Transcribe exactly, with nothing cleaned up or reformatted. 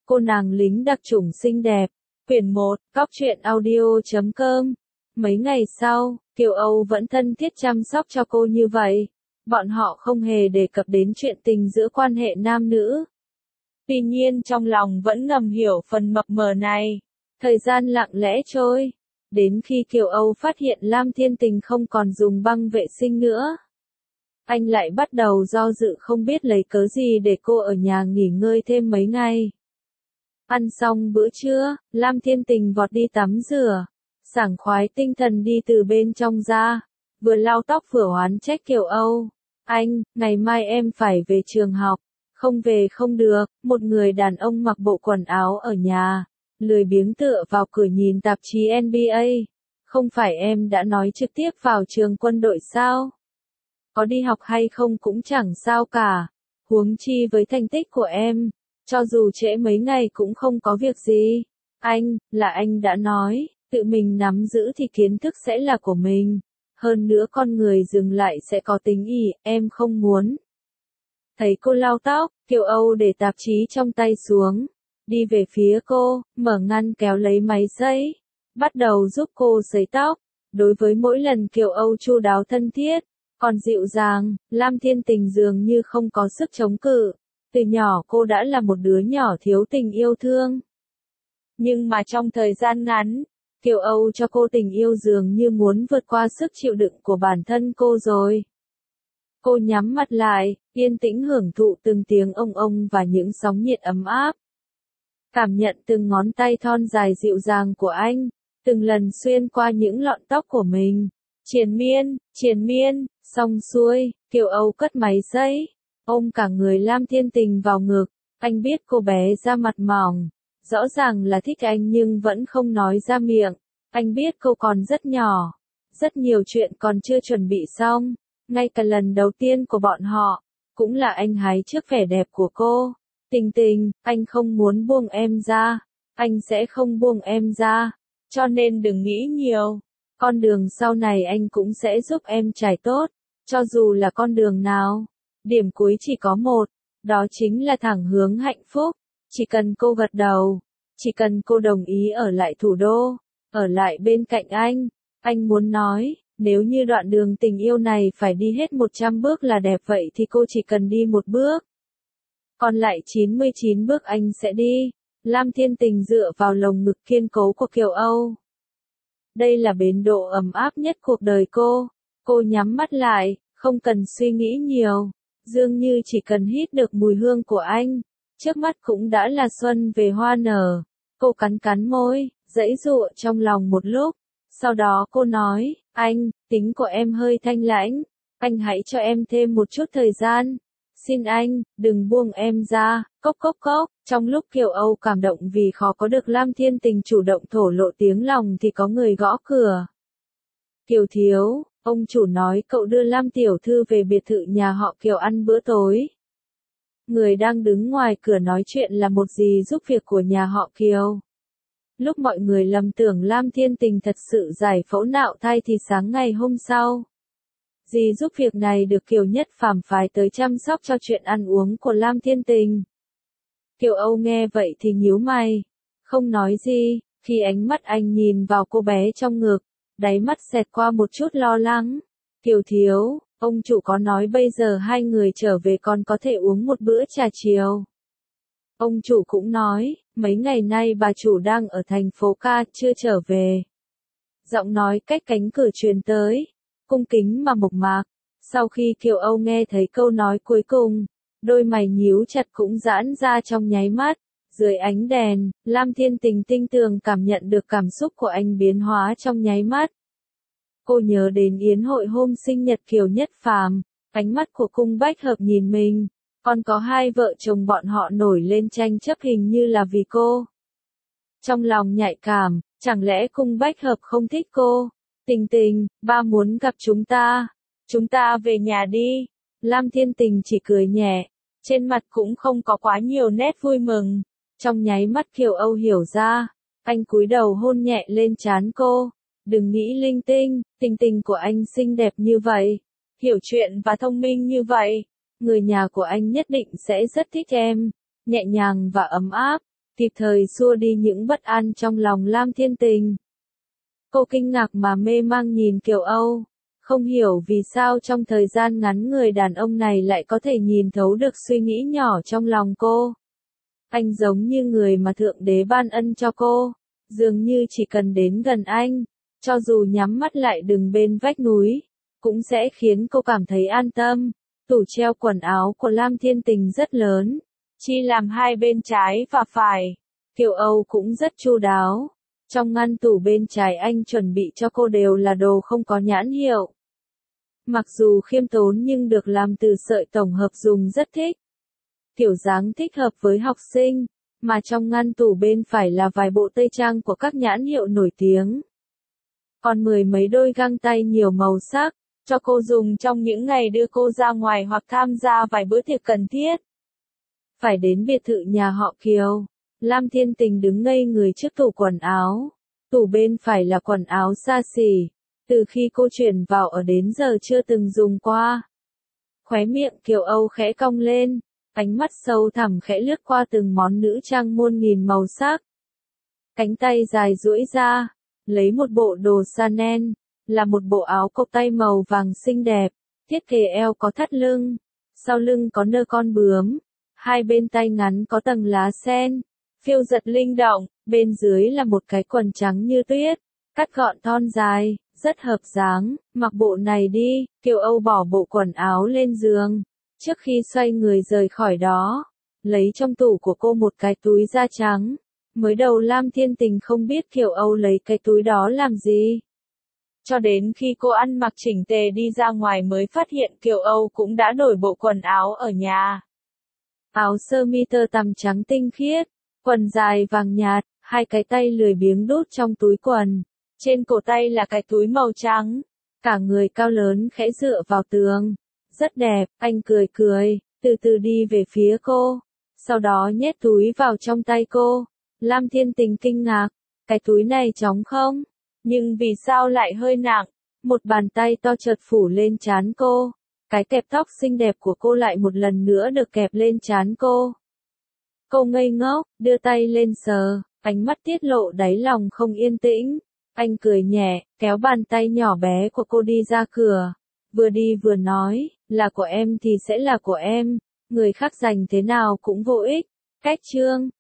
Cô nàng lính đặc chủng xinh đẹp. Quyển một, Cóc truyện audio chấm com. Mấy ngày sau, Kiều Âu vẫn thân thiết chăm sóc cho cô như vậy. Bọn họ không hề đề cập đến chuyện tình giữa quan hệ nam nữ. Tuy nhiên trong lòng vẫn ngầm hiểu phần mập mờ này. Thời gian lặng lẽ trôi. Đến khi Kiều Âu phát hiện Lam Thiên Tình không còn dùng băng vệ sinh nữa. Anh lại bắt đầu do dự không biết lấy cớ gì để cô ở nhà nghỉ ngơi thêm mấy ngày. Ăn xong bữa trưa, Lam Thiên Tình vọt đi tắm rửa. Sảng khoái tinh thần đi từ bên trong ra. Vừa lau tóc vừa oán trách Kiều Âu. Anh, ngày mai em phải về trường học. Không về không được, một người đàn ông mặc bộ quần áo ở nhà. Lười biếng tựa vào cửa nhìn tạp chí N B A. Không phải em đã nói trực tiếp vào trường quân đội sao? Có đi học hay không cũng chẳng sao cả. Huống chi với thành tích của em. Cho dù trễ mấy ngày cũng không có việc gì. Anh, là anh đã nói, tự mình nắm giữ thì kiến thức sẽ là của mình. Hơn nữa con người dừng lại sẽ có tính ỷ, em không muốn. Thấy cô lau tóc, Kiều Âu để tạp chí trong tay xuống. Đi về phía cô, mở ngăn kéo lấy máy sấy. Bắt đầu giúp cô sấy tóc. Đối với mỗi lần Kiều Âu chu đáo thân thiết, còn dịu dàng, Lam Thiên Tình dường như không có sức chống cự. Từ nhỏ cô đã là một đứa nhỏ thiếu tình yêu thương. Nhưng mà trong thời gian ngắn, Kiều Âu cho cô tình yêu dường như muốn vượt qua sức chịu đựng của bản thân cô rồi. Cô nhắm mắt lại, yên tĩnh hưởng thụ từng tiếng ông ông và những sóng nhiệt ấm áp. Cảm nhận từng ngón tay thon dài dịu dàng của anh, từng lần xuyên qua những lọn tóc của mình. Triền miên, triền miên, xong xuôi, Kiều Âu cất máy sấy, ôm cả người Lam Thiên Tình vào ngực. Anh biết cô bé da mặt mỏng, rõ ràng là thích anh nhưng vẫn không nói ra miệng. Anh biết cô còn rất nhỏ, rất nhiều chuyện còn chưa chuẩn bị xong. Ngay cả lần đầu tiên của bọn họ, cũng là anh hái trước vẻ đẹp của cô. Tình Tình, anh không muốn buông em ra, anh sẽ không buông em ra, cho nên đừng nghĩ nhiều. Con đường sau này anh cũng sẽ giúp em trải tốt, cho dù là con đường nào. Điểm cuối chỉ có một, đó chính là thẳng hướng hạnh phúc. Chỉ cần cô gật đầu, chỉ cần cô đồng ý ở lại thủ đô, ở lại bên cạnh anh. Anh muốn nói, nếu như đoạn đường tình yêu này phải đi hết một trăm bước là đẹp vậy thì cô chỉ cần đi một bước. Còn lại chín mươi chín bước anh sẽ đi. Lam Thiên Tình dựa vào lồng ngực kiên cố của Kiều Âu. Đây là bến độ ấm áp nhất cuộc đời cô. Cô nhắm mắt lại, không cần suy nghĩ nhiều. Dường như chỉ cần hít được mùi hương của anh, trước mắt cũng đã là xuân về hoa nở. Cô cắn cắn môi, giãy giụa trong lòng một lúc. Sau đó cô nói, anh, tính của em hơi thanh lãnh. Anh hãy cho em thêm một chút thời gian. Xin anh, đừng buông em ra, cốc cốc cốc. Trong lúc Kiều Âu cảm động vì khó có được Lam Thiên Tình chủ động thổ lộ tiếng lòng thì có người gõ cửa. Kiều thiếu, ông chủ nói cậu đưa Lam tiểu thư về biệt thự nhà họ Kiều ăn bữa tối. Người đang đứng ngoài cửa nói chuyện là một dì giúp việc của nhà họ Kiều. Lúc mọi người lầm tưởng Lam Thiên Tình thật sự giải phẫu nạo thai thì sáng ngày hôm sau, dì giúp việc này được Kiều Nhất Phàm phái tới chăm sóc cho chuyện ăn uống của Lam Thiên Tình. Kiều Âu nghe vậy thì nhíu mày, không nói gì. Khi ánh mắt anh nhìn vào cô bé trong ngực, đáy mắt xẹt qua một chút lo lắng. Kiều thiếu, ông chủ có nói bây giờ hai người trở về còn có thể uống một bữa trà chiều. Ông chủ cũng nói, mấy ngày nay bà chủ đang ở thành phố ca, chưa trở về. Giọng nói cách cánh cửa truyền tới, cung kính mà mộc mạc. Sau khi Kiều Âu nghe thấy câu nói cuối cùng, đôi mày nhíu chặt cũng giãn ra trong nháy mắt. Dưới ánh đèn, Lam Thiên Tình tinh tường cảm nhận được cảm xúc của anh biến hóa trong nháy mắt. Cô nhớ đến yến hội hôm sinh nhật Kiều Nhất Phàm, ánh mắt của Cung Bách Hợp nhìn mình, còn có hai vợ chồng bọn họ nổi lên tranh chấp hình như là vì cô. Trong lòng nhạy cảm, chẳng lẽ Cung Bách Hợp không thích cô? Tình Tình, ba muốn gặp chúng ta. Chúng ta về nhà đi. Lam Thiên Tình chỉ cười nhẹ, trên mặt cũng không có quá nhiều nét vui mừng. Trong nháy mắt Kiều Âu hiểu ra, anh cúi đầu hôn nhẹ lên trán cô. Đừng nghĩ linh tinh, Tình Tình của anh xinh đẹp như vậy, hiểu chuyện và thông minh như vậy. Người nhà của anh nhất định sẽ rất thích em. Nhẹ nhàng và ấm áp, kịp thời xua đi những bất an trong lòng Lam Thiên Tình. Cô kinh ngạc mà mê mang nhìn Kiều Âu, không hiểu vì sao trong thời gian ngắn người đàn ông này lại có thể nhìn thấu được suy nghĩ nhỏ trong lòng cô. Anh giống như người mà Thượng Đế ban ân cho cô, dường như chỉ cần đến gần anh, cho dù nhắm mắt lại đứng bên vách núi, cũng sẽ khiến cô cảm thấy an tâm. Tủ treo quần áo của Lam Thiên Tình rất lớn, chia làm hai bên trái và phải. Kiều Âu cũng rất chu đáo. Trong ngăn tủ bên trái anh chuẩn bị cho cô đều là đồ không có nhãn hiệu. Mặc dù khiêm tốn nhưng được làm từ sợi tổng hợp dùng rất thích. Kiểu dáng thích hợp với học sinh, mà trong ngăn tủ bên phải là vài bộ tây trang của các nhãn hiệu nổi tiếng. Còn mười mấy đôi găng tay nhiều màu sắc, cho cô dùng trong những ngày đưa cô ra ngoài hoặc tham gia vài bữa tiệc cần thiết. Phải đến biệt thự nhà họ Kiều, Lam Thiên Tình đứng ngây người trước tủ quần áo. Tủ bên phải là quần áo xa xỉ, từ khi cô chuyển vào ở đến giờ chưa từng dùng qua. Khóe miệng Kiều Âu khẽ cong lên, ánh mắt sâu thẳm khẽ lướt qua từng món nữ trang muôn nghìn màu sắc. Cánh tay dài duỗi ra, lấy một bộ đồ Chanel, là một bộ áo cộc tay màu vàng xinh đẹp, thiết kế eo có thắt lưng, sau lưng có nơ con bướm, hai bên tay ngắn có tầng lá sen, phiêu giật linh động, bên dưới là một cái quần trắng như tuyết, cắt gọn thon dài, rất hợp dáng. Mặc bộ này đi. Kiều Âu bỏ bộ quần áo lên giường, trước khi xoay người rời khỏi đó, lấy trong tủ của cô một cái túi da trắng. Mới đầu Lam Thiên Tình không biết Kiều Âu lấy cái túi đó làm gì. Cho đến khi cô ăn mặc chỉnh tề đi ra ngoài mới phát hiện Kiều Âu cũng đã đổi bộ quần áo ở nhà. Áo sơ mi tơ tằm trắng tinh khiết, quần dài vàng nhạt, hai cái tay lười biếng đút trong túi quần. Trên cổ tay là cái túi màu trắng. Cả người cao lớn khẽ dựa vào tường. Rất đẹp, anh cười cười, từ từ đi về phía cô. Sau đó nhét túi vào trong tay cô. Lam Thiên Tình kinh ngạc, cái túi này trống không? Nhưng vì sao lại hơi nặng? Một bàn tay to chợt phủ lên trán cô. Cái kẹp tóc xinh đẹp của cô lại một lần nữa được kẹp lên trán cô. Cô ngây ngốc, đưa tay lên sờ, ánh mắt tiết lộ đáy lòng không yên tĩnh. Anh cười nhẹ, kéo bàn tay nhỏ bé của cô đi ra cửa. Vừa đi vừa nói, là của em thì sẽ là của em, người khác giành thế nào cũng vô ích. Cách chương